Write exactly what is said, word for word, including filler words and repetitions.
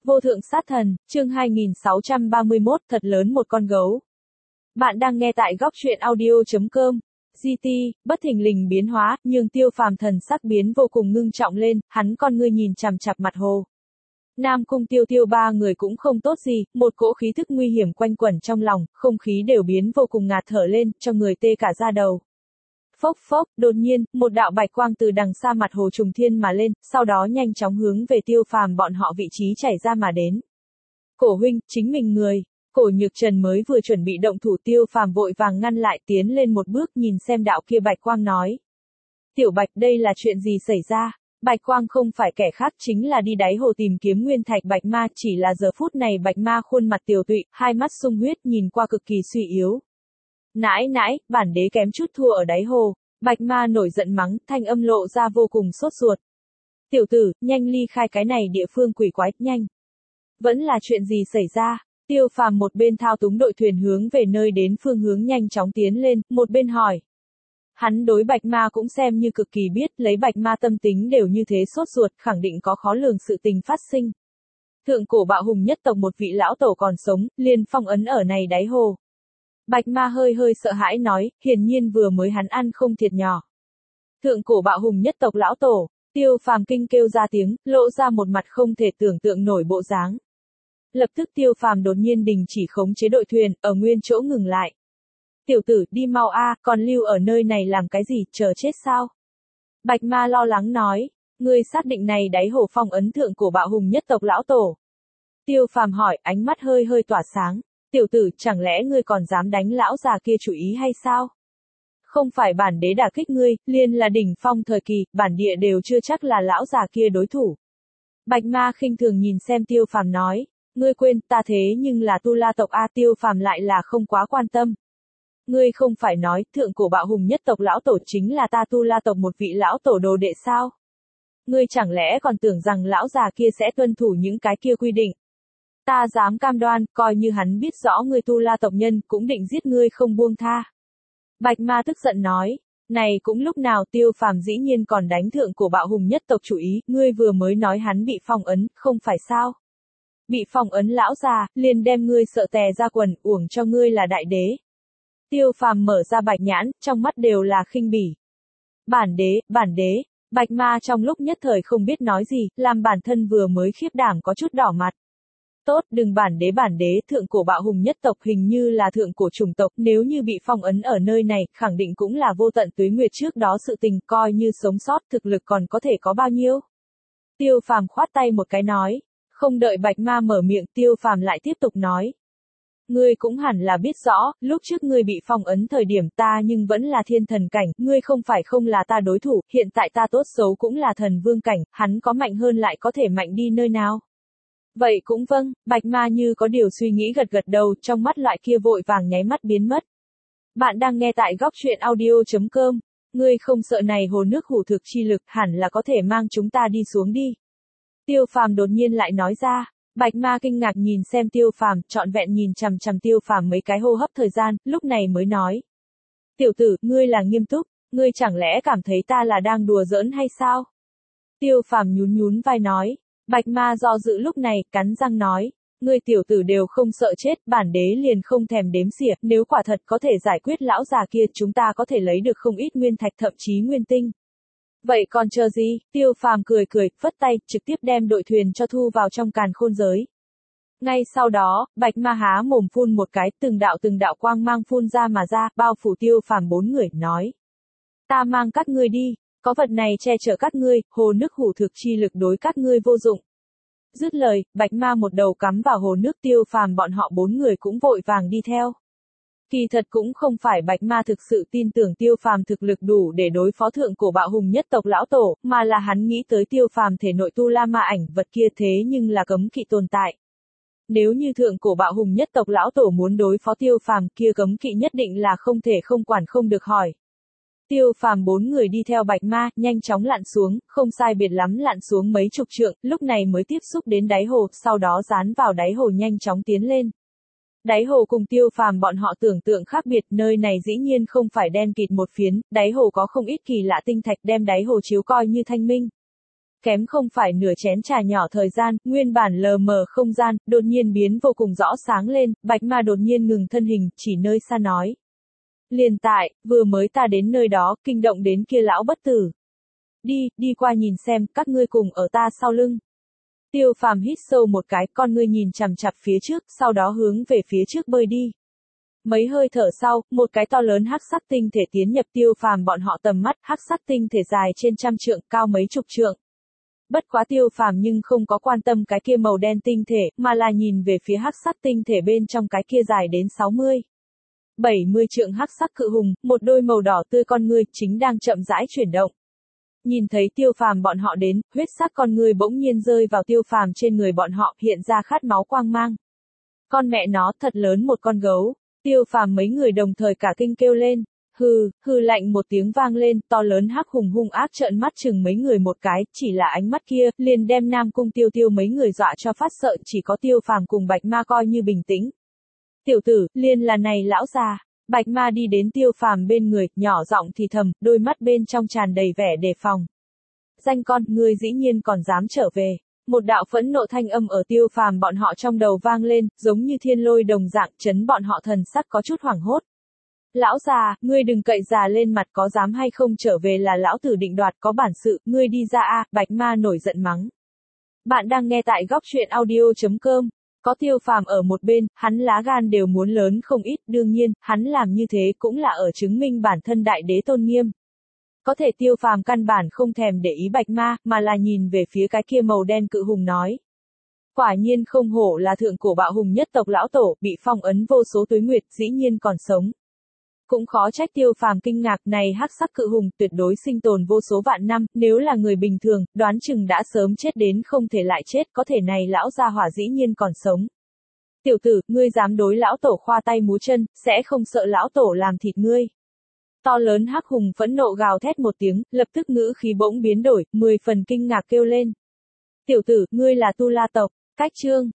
Vô thượng sát thần, chương hai nghìn sáu trăm ba mươi mốt, thật lớn một con gấu. Bạn đang nghe tại góc truyện audio chấm com. giê tê, bất thình lình biến hóa, nhưng Tiêu Phàm thần sắc biến vô cùng ngưng trọng lên, hắn con ngươi nhìn chằm chằm mặt hồ. Nam Cung Tiêu Tiêu ba người cũng không tốt gì, một cỗ khí thức nguy hiểm quanh quẩn trong lòng, không khí đều biến vô cùng ngạt thở lên, cho người tê cả da đầu. Phốc phốc, đột nhiên, một đạo bạch quang từ đằng xa mặt hồ trùng thiên mà lên, sau đó nhanh chóng hướng về Tiêu Phàm bọn họ vị trí chảy ra mà đến. Cổ huynh, chính mình người. Cổ Nhược Trần mới vừa chuẩn bị động thủ, Tiêu Phàm vội vàng ngăn lại, tiến lên một bước nhìn xem đạo kia bạch quang nói. Tiểu Bạch, đây là chuyện gì xảy ra? Bạch quang không phải kẻ khác, chính là đi đáy hồ tìm kiếm nguyên thạch bạch ma, chỉ là giờ phút này bạch ma khuôn mặt tiều tụy, hai mắt sung huyết, nhìn qua cực kỳ suy yếu. Nãi nãi, bản đế kém chút thua ở đáy hồ. Bạch ma nổi giận mắng, thanh âm lộ ra vô cùng sốt ruột. Tiểu tử, nhanh ly khai cái này địa phương quỷ quái, nhanh. Vẫn là chuyện gì xảy ra? Tiêu Phàm một bên thao túng đội thuyền hướng về nơi đến phương hướng nhanh chóng tiến lên, một bên hỏi. Hắn đối bạch ma cũng xem như cực kỳ biết, lấy bạch ma tâm tính đều như thế sốt ruột, khẳng định có khó lường sự tình phát sinh. Thượng cổ bạo hùng nhất tộc một vị lão tổ còn sống, liền phong ấn ở này đáy hồ. Bạch ma hơi hơi sợ hãi nói, hiển nhiên vừa mới hắn ăn không thiệt nhỏ. Thượng cổ bạo hùng nhất tộc lão tổ, Tiêu Phàm kinh kêu ra tiếng, lộ ra một mặt không thể tưởng tượng nổi bộ dáng. Lập tức Tiêu Phàm đột nhiên đình chỉ khống chế đội thuyền, ở nguyên chỗ ngừng lại. Tiểu tử, đi mau a, còn lưu ở nơi này làm cái gì, chờ chết sao? Bạch ma lo lắng nói, ngươi xác định này đáy hồ phong ấn thượng cổ bạo hùng nhất tộc lão tổ. Tiêu Phàm hỏi, ánh mắt hơi hơi tỏa sáng. Tiểu tử, chẳng lẽ ngươi còn dám đánh lão già kia chủ ý hay sao? Không phải bản đế đả kích ngươi, liền là đỉnh phong thời kỳ, bản địa đều chưa chắc là lão già kia đối thủ. Bạch ma khinh thường nhìn xem Tiêu Phàm nói, ngươi quên, ta thế nhưng là Tu La tộc a. Tiêu Phàm lại là không quá quan tâm. Ngươi không phải nói, thượng cổ bạo hùng nhất tộc lão tổ chính là ta Tu La tộc một vị lão tổ đồ đệ sao? Ngươi chẳng lẽ còn tưởng rằng lão già kia sẽ tuân thủ những cái kia quy định? Ta dám cam đoan, coi như hắn biết rõ ngươi Tu La tộc nhân, cũng định giết ngươi không buông tha. Bạch ma tức giận nói, này cũng lúc nào Tiêu Phàm dĩ nhiên còn đánh thượng cổ bạo hùng nhất tộc chủ ý, ngươi vừa mới nói hắn bị phong ấn, không phải sao? Bị phong ấn lão già, liền đem ngươi sợ tè ra quần, uổng cho ngươi là đại đế. Tiêu Phàm mở ra bạch nhãn, trong mắt đều là khinh bỉ. Bản đế, bản đế, bạch ma trong lúc nhất thời không biết nói gì, làm bản thân vừa mới khiếp đảm có chút đỏ mặt. Tốt, đừng bản đế bản đế, thượng cổ bạo hùng nhất tộc hình như là thượng cổ chủng tộc, nếu như bị phong ấn ở nơi này, khẳng định cũng là vô tận tuế nguyệt trước đó sự tình, coi như sống sót, thực lực còn có thể có bao nhiêu. Tiêu Phàm khoát tay một cái nói, không đợi bạch ma mở miệng, Tiêu Phàm lại tiếp tục nói. Ngươi cũng hẳn là biết rõ, lúc trước ngươi bị phong ấn thời điểm ta nhưng vẫn là thiên thần cảnh, ngươi không phải không là ta đối thủ, hiện tại ta tốt xấu cũng là thần vương cảnh, hắn có mạnh hơn lại có thể mạnh đi nơi nào. Vậy cũng vâng, bạch ma như có điều suy nghĩ gật gật đầu, trong mắt loại kia vội vàng nháy mắt biến mất. Bạn đang nghe tại góc truyện audio chấm com, ngươi không sợ này hồ nước hủ thực chi lực, hẳn là có thể mang chúng ta đi xuống đi. Tiêu Phàm đột nhiên lại nói ra, bạch ma kinh ngạc nhìn xem Tiêu Phàm, trọn vẹn nhìn chằm chằm Tiêu Phàm mấy cái hô hấp thời gian, lúc này mới nói. Tiểu tử, ngươi là nghiêm túc, ngươi chẳng lẽ cảm thấy ta là đang đùa giỡn hay sao? Tiêu Phàm nhún nhún vai nói. Bạch ma do dự lúc này, cắn răng nói, ngươi tiểu tử đều không sợ chết, bản đế liền không thèm đếm xỉa, nếu quả thật có thể giải quyết lão già kia, chúng ta có thể lấy được không ít nguyên thạch thậm chí nguyên tinh. Vậy còn chờ gì? Tiêu Phàm cười cười, phất tay, trực tiếp đem đội thuyền cho thu vào trong càn khôn giới. Ngay sau đó, bạch ma há mồm phun một cái, từng đạo từng đạo quang mang phun ra mà ra, bao phủ Tiêu Phàm bốn người, nói. Ta mang các ngươi đi. Có vật này che chở các ngươi, hồ nước hủ thực chi lực đối các ngươi vô dụng. Dứt lời, bạch ma một đầu cắm vào hồ nước, Tiêu Phàm bọn họ bốn người cũng vội vàng đi theo. Kỳ thật cũng không phải bạch ma thực sự tin tưởng Tiêu Phàm thực lực đủ để đối phó thượng cổ bạo hùng nhất tộc lão tổ, mà là hắn nghĩ tới Tiêu Phàm thể nội tu la ma ảnh vật kia thế nhưng là cấm kỵ tồn tại. Nếu như thượng cổ bạo hùng nhất tộc lão tổ muốn đối phó Tiêu Phàm kia cấm kỵ nhất định là không thể không quản không được hỏi. Tiêu Phàm bốn người đi theo bạch ma, nhanh chóng lặn xuống, không sai biệt lắm lặn xuống mấy chục trượng, lúc này mới tiếp xúc đến đáy hồ, sau đó dán vào đáy hồ nhanh chóng tiến lên. Đáy hồ cùng Tiêu Phàm bọn họ tưởng tượng khác biệt, nơi này dĩ nhiên không phải đen kịt một phiến, đáy hồ có không ít kỳ lạ tinh thạch đem đáy hồ chiếu coi như thanh minh. kém không phải nửa chén trà nhỏ thời gian, nguyên bản lờ mờ không gian, đột nhiên biến vô cùng rõ sáng lên, bạch ma đột nhiên ngừng thân hình, chỉ nơi xa nói. Liền tại, vừa mới ta đến nơi đó, kinh động đến kia lão bất tử. Đi, đi qua nhìn xem, các ngươi cùng ở ta sau lưng. Tiêu Phàm hít sâu một cái, con ngươi nhìn chằm chằm phía trước, sau đó hướng về phía trước bơi đi. Mấy hơi thở sau, một cái to lớn hắc sắc tinh thể tiến nhập Tiêu Phàm bọn họ tầm mắt, hắc sắc tinh thể dài trên trăm trượng, cao mấy chục trượng. Bất quá Tiêu Phàm nhưng không có quan tâm cái kia màu đen tinh thể, mà là nhìn về phía hắc sắc tinh thể bên trong cái kia dài đến sáu mươi, bảy mươi trượng hắc sắc cự hùng, một đôi màu đỏ tươi con ngươi chính đang chậm rãi chuyển động. Nhìn thấy Tiêu Phàm bọn họ đến, huyết sắc con ngươi bỗng nhiên rơi vào Tiêu Phàm trên người bọn họ, hiện ra khát máu quang mang. Con mẹ nó, thật lớn một con gấu. Tiêu Phàm mấy người đồng thời cả kinh kêu lên. Hừ, hừ lạnh một tiếng vang lên, to lớn hắc hùng hung ác trợn mắt chừng mấy người một cái, chỉ là ánh mắt kia, liền đem Nam Cung Tiêu Tiêu mấy người dọa cho phát sợ, chỉ có Tiêu Phàm cùng Bạch Ma coi như bình tĩnh. Tiểu tử, liền là này lão già. Bạch Ma đi đến Tiêu Phàm bên người, nhỏ giọng thì thầm, đôi mắt bên trong tràn đầy vẻ đề phòng. Danh con, ngươi dĩ nhiên còn dám trở về. Một đạo phẫn nộ thanh âm ở Tiêu Phàm bọn họ trong đầu vang lên, giống như thiên lôi đồng dạng, chấn bọn họ thần sắc có chút hoảng hốt. Lão già, ngươi đừng cậy già lên mặt, có dám hay không trở về là lão tử định đoạt, có bản sự, ngươi đi ra a, Bạch Ma nổi giận mắng. Bạn đang nghe tại góc truyện audio chấm com. Có Tiêu Phàm ở một bên, hắn lá gan đều muốn lớn không ít, đương nhiên, hắn làm như thế cũng là ở chứng minh bản thân đại đế tôn nghiêm. Có thể Tiêu Phàm căn bản không thèm để ý Bạch Ma, mà là nhìn về phía cái kia màu đen cự hùng nói. Quả nhiên không hổ là thượng cổ bạo hùng nhất tộc lão tổ, bị phong ấn vô số tuế nguyệt, dĩ nhiên còn sống. Cũng khó trách Tiêu Phàm kinh ngạc, này hắc sắc cự hùng tuyệt đối sinh tồn vô số vạn năm, nếu là người bình thường, đoán chừng đã sớm chết đến không thể lại chết, có thể này lão gia hỏa dĩ nhiên còn sống. Tiểu tử, ngươi dám đối lão tổ khoa tay múa chân, sẽ không sợ lão tổ làm thịt ngươi. To lớn hắc hùng phẫn nộ gào thét một tiếng, lập tức ngữ khí bỗng biến đổi, mười phần kinh ngạc kêu lên. Tiểu tử, ngươi là Tu La tộc, cách chương.